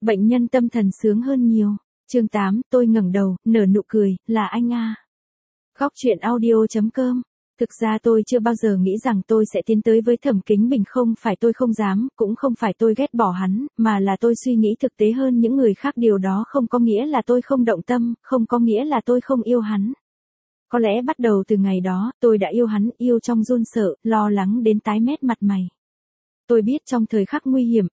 Bệnh nhân tâm thần sướng hơn nhiều. Chương 8, tôi ngẩng đầu, nở nụ cười, là anh à. Góc truyện audio.com. Thực ra tôi chưa bao giờ nghĩ rằng tôi sẽ tiến tới với Thẩm Kính Bình, không phải tôi không dám, cũng không phải tôi ghét bỏ hắn, mà là tôi suy nghĩ thực tế hơn những người khác. Điều đó không có nghĩa là tôi không động tâm, không có nghĩa là tôi không yêu hắn. Có lẽ bắt đầu từ ngày đó, tôi đã yêu hắn, yêu trong run sợ, lo lắng đến tái mét mặt mày. Tôi biết trong thời khắc nguy hiểm,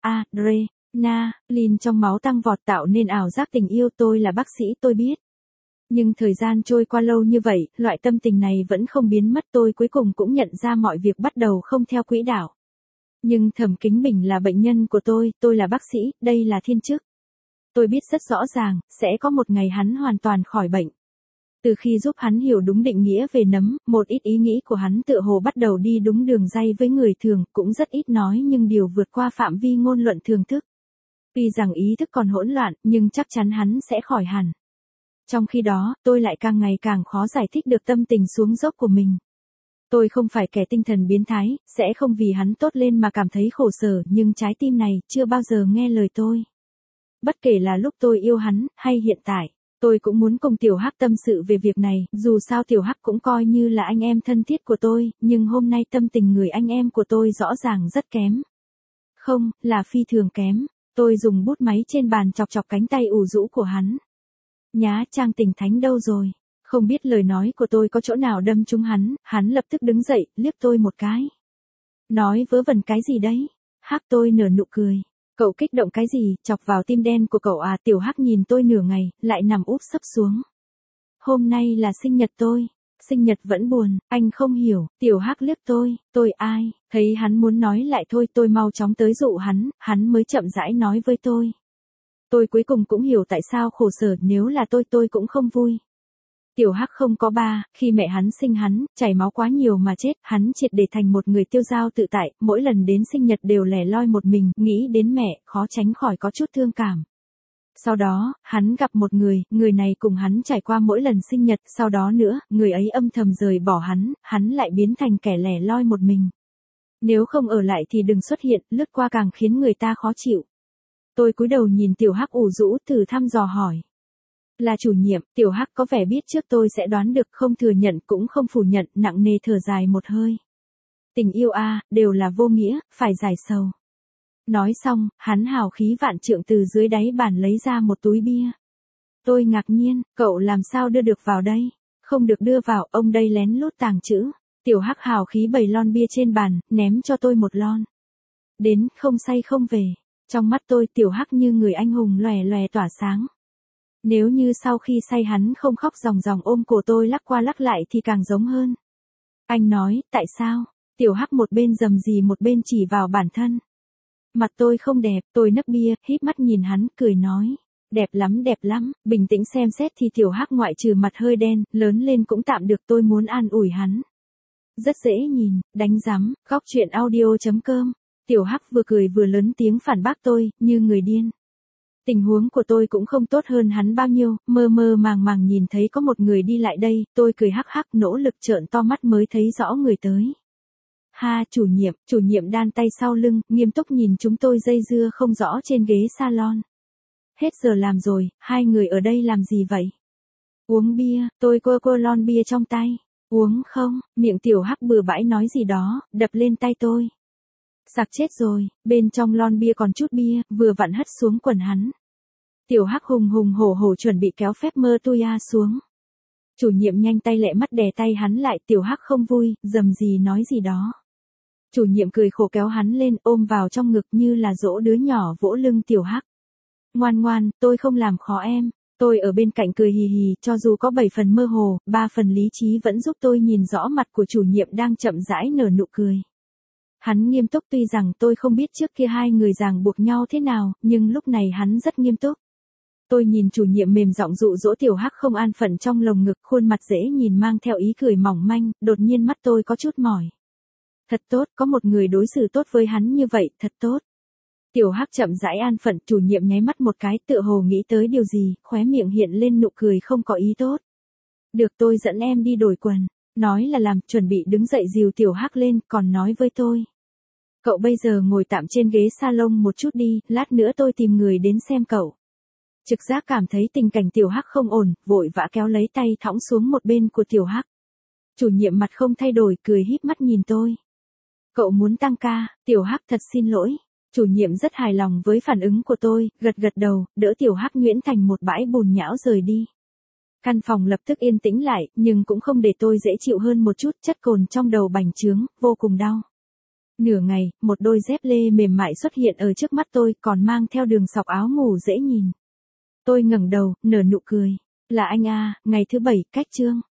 adrenaline trong máu tăng vọt tạo nên ảo giác tình yêu. Tôi là bác sĩ, tôi biết. Nhưng thời gian trôi qua lâu như vậy, loại tâm tình này vẫn không biến mất. Tôi cuối cùng cũng nhận ra mọi việc bắt đầu không theo quỹ đạo. Nhưng Thẩm Kính Bình là bệnh nhân của tôi là bác sĩ, đây là thiên chức. Tôi biết rất rõ ràng, sẽ có một ngày hắn hoàn toàn khỏi bệnh. Từ khi giúp hắn hiểu đúng định nghĩa về nấm, một ít ý nghĩ của hắn tựa hồ bắt đầu đi đúng đường ray với người thường, cũng rất ít nói nhưng điều vượt qua phạm vi ngôn luận thường thức. Tuy rằng ý thức còn hỗn loạn, nhưng chắc chắn hắn sẽ khỏi hẳn. Trong khi đó, tôi lại càng ngày càng khó giải thích được tâm tình xuống dốc của mình. Tôi không phải kẻ tinh thần biến thái, sẽ không vì hắn tốt lên mà cảm thấy khổ sở, nhưng trái tim này chưa bao giờ nghe lời tôi. Bất kể là lúc tôi yêu hắn, hay hiện tại, tôi cũng muốn cùng Tiểu Hắc tâm sự về việc này, dù sao Tiểu Hắc cũng coi như là anh em thân thiết của tôi, nhưng hôm nay tâm tình người anh em của tôi rõ ràng rất kém. Không, là phi thường kém. Tôi dùng bút máy trên bàn chọc chọc cánh tay ủ rũ của hắn. Nhá, Trang Tình Thánh đâu rồi? Không biết lời nói của tôi có chỗ nào đâm trúng hắn, hắn lập tức đứng dậy, liếc tôi một cái. Nói vớ vẩn cái gì đấy? Hắc, tôi nở nụ cười. Cậu kích động cái gì, chọc vào tim đen của cậu à? Tiểu Hắc nhìn tôi nửa ngày, lại nằm úp sấp xuống. Hôm nay là sinh nhật tôi. Sinh nhật vẫn buồn, anh không hiểu. Tiểu Hắc liếc tôi ai? Thấy hắn muốn nói lại thôi, tôi mau chóng tới dụ hắn mới chậm rãi nói với tôi. Tôi cuối cùng cũng hiểu tại sao khổ sở, nếu là tôi cũng không vui. Tiểu Hắc không có ba, khi mẹ hắn sinh hắn, chảy máu quá nhiều mà chết, hắn triệt để thành một người tiêu dao tự tại, mỗi lần đến sinh nhật đều lẻ loi một mình, nghĩ đến mẹ, khó tránh khỏi có chút thương cảm. Sau đó, hắn gặp một người này cùng hắn trải qua mỗi lần sinh nhật, sau đó nữa, người ấy âm thầm rời bỏ hắn lại biến thành kẻ lẻ loi một mình. Nếu không ở lại thì đừng xuất hiện, lướt qua càng khiến người ta khó chịu. Tôi cúi đầu nhìn Tiểu Hắc ủ rũ, thử thăm dò hỏi. Là chủ nhiệm. Tiểu Hắc có vẻ biết trước tôi sẽ đoán được, không thừa nhận cũng không phủ nhận, nặng nề thở dài một hơi. Tình yêu đều là vô nghĩa, phải giải sầu. Nói xong, hắn hào khí vạn trượng từ dưới đáy bàn lấy ra một túi bia. Tôi ngạc nhiên, cậu làm sao đưa được vào đây? Không được đưa vào, ông đây lén lút tàng trữ. Tiểu Hắc hào khí bày lon bia trên bàn, ném cho tôi một lon. Đến, không say không về. Trong mắt tôi, Tiểu Hắc như người anh hùng lòe lòe tỏa sáng. Nếu như sau khi say hắn không khóc ròng ròng ôm cổ tôi lắc qua lắc lại thì càng giống hơn. Anh nói, tại sao? Tiểu Hắc một bên rầm rì một bên chỉ vào bản thân. Mặt tôi không đẹp, tôi nấp bia, híp mắt nhìn hắn, cười nói. Đẹp lắm, bình tĩnh xem xét thì Tiểu Hắc ngoại trừ mặt hơi đen, lớn lên cũng tạm được. Tôi muốn an ủi hắn. Rất dễ nhìn, đánh rắm, góc truyện audio.com. Tiểu Hắc vừa cười vừa lớn tiếng phản bác tôi, như người điên. Tình huống của tôi cũng không tốt hơn hắn bao nhiêu, mơ mơ màng màng nhìn thấy có một người đi lại đây, tôi cười hắc hắc, nỗ lực trợn to mắt mới thấy rõ người tới. Ha, chủ nhiệm đan tay sau lưng, nghiêm túc nhìn chúng tôi dây dưa không rõ trên ghế salon. Hết giờ làm rồi, hai người ở đây làm gì vậy? Uống bia, tôi quơ lon bia trong tay. Uống không? Miệng Tiểu Hắc bừa bãi nói gì đó, đập lên tay tôi. Sặc chết rồi, bên trong lon bia còn chút bia, vừa vặn hất xuống quần hắn. Tiểu Hắc hùng hùng hổ hổ chuẩn bị kéo phép mơ tôi xuống. Chủ nhiệm nhanh tay lẹ mắt đè tay hắn lại. Tiểu Hắc không vui, rầm rì nói gì đó. Chủ nhiệm cười khổ kéo hắn lên, ôm vào trong ngực như là dỗ đứa nhỏ vỗ lưng Tiểu Hắc. Ngoan, tôi không làm khó em. Tôi ở bên cạnh cười hì hì, cho dù có 7 phần mơ hồ, 3 phần lý trí vẫn giúp tôi nhìn rõ mặt của chủ nhiệm đang chậm rãi nở nụ cười. Hắn nghiêm túc, tuy rằng tôi không biết trước kia hai người ràng buộc nhau thế nào, nhưng lúc này hắn rất nghiêm túc. Tôi nhìn chủ nhiệm mềm giọng dụ dỗ Tiểu Hắc không an phận trong lồng ngực, khuôn mặt dễ nhìn mang theo ý cười mỏng manh, đột nhiên mắt tôi có chút mỏi. Thật tốt, có một người đối xử tốt với hắn như vậy, thật tốt. Tiểu Hắc chậm rãi an phận, chủ nhiệm nháy mắt một cái, tựa hồ nghĩ tới điều gì, khóe miệng hiện lên nụ cười không có ý tốt. Được, tôi dẫn em đi đổi quần. Nói là làm, chuẩn bị đứng dậy dìu Tiểu Hắc lên, còn nói với tôi. Cậu bây giờ ngồi tạm trên ghế salon một chút đi, lát nữa tôi tìm người đến xem cậu. Trực giác cảm thấy tình cảnh Tiểu Hắc không ổn, vội vã kéo lấy tay thõng xuống một bên của Tiểu Hắc. Chủ nhiệm mặt không thay đổi, cười híp mắt nhìn tôi. Cậu muốn tăng ca, Tiểu Hắc thật xin lỗi. Chủ nhiệm rất hài lòng với phản ứng của tôi, gật gật đầu, đỡ Tiểu Hắc nhuyễn thành một bãi bùn nhão rời đi. Căn phòng lập tức yên tĩnh lại, nhưng cũng không để tôi dễ chịu hơn một chút, chất cồn trong đầu bành trướng, vô cùng đau. Nửa ngày, một đôi dép lê mềm mại xuất hiện ở trước mắt tôi, còn mang theo đường sọc áo ngủ dễ nhìn. Tôi ngẩng đầu, nở nụ cười. Là anh à, ngày thứ 7, cách chương.